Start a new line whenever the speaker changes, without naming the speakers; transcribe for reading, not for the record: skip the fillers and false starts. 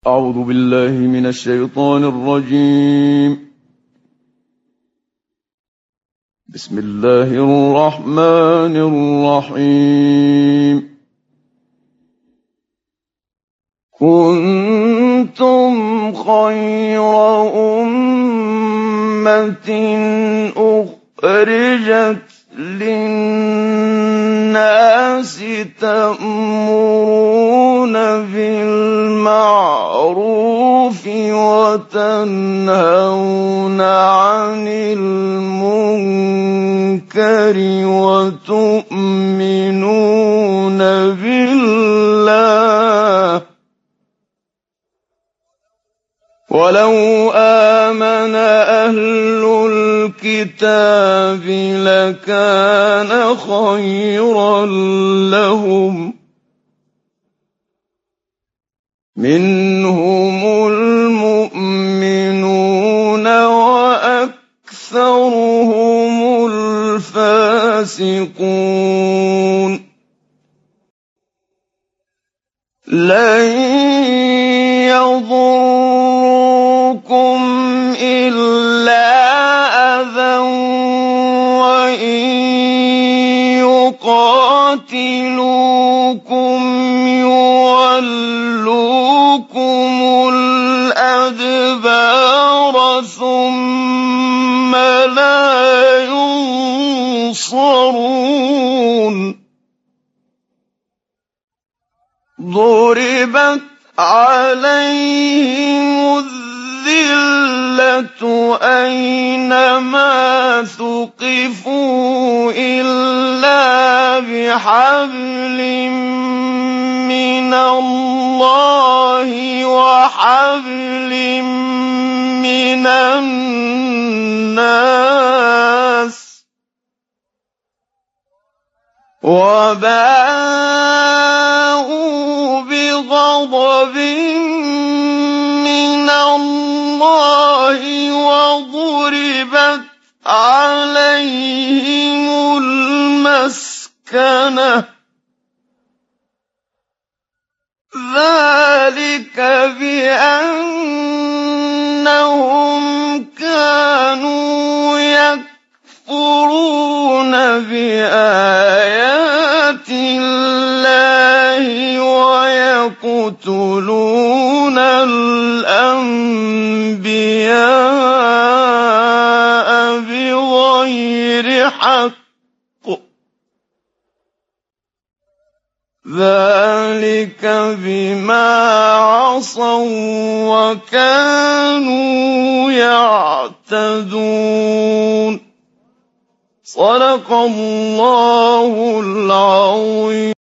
أعوذ بالله من الشيطان الرجيم. بسم الله الرحمن الرحيم. كنتم خير أمة أخرجت للناس تأمرون بالمعروف وتنهون عن المنكر وتؤمنون بالله. ولو آمن أهل الكتاب لكان خيرا لهم، منهم المؤمنون وأكثرهم الفاسقون. لن يضركم إلا أذى وإن يقاتلوكم يولوكم الأدبار ثم لا ينصرون. ضربت عليهم الذلة أينما ثقفوا إلا بحبل من الله وحبل من الناس، وباءوا بغضب من الله وضربت عليهم المسكنة، ذلك بأنهم كانوا يكفرون بآيات الله ويقتلون الأنبياء بغير حق، ذلك بما عصوا وكانوا يعتدون. صدق الله العظيم.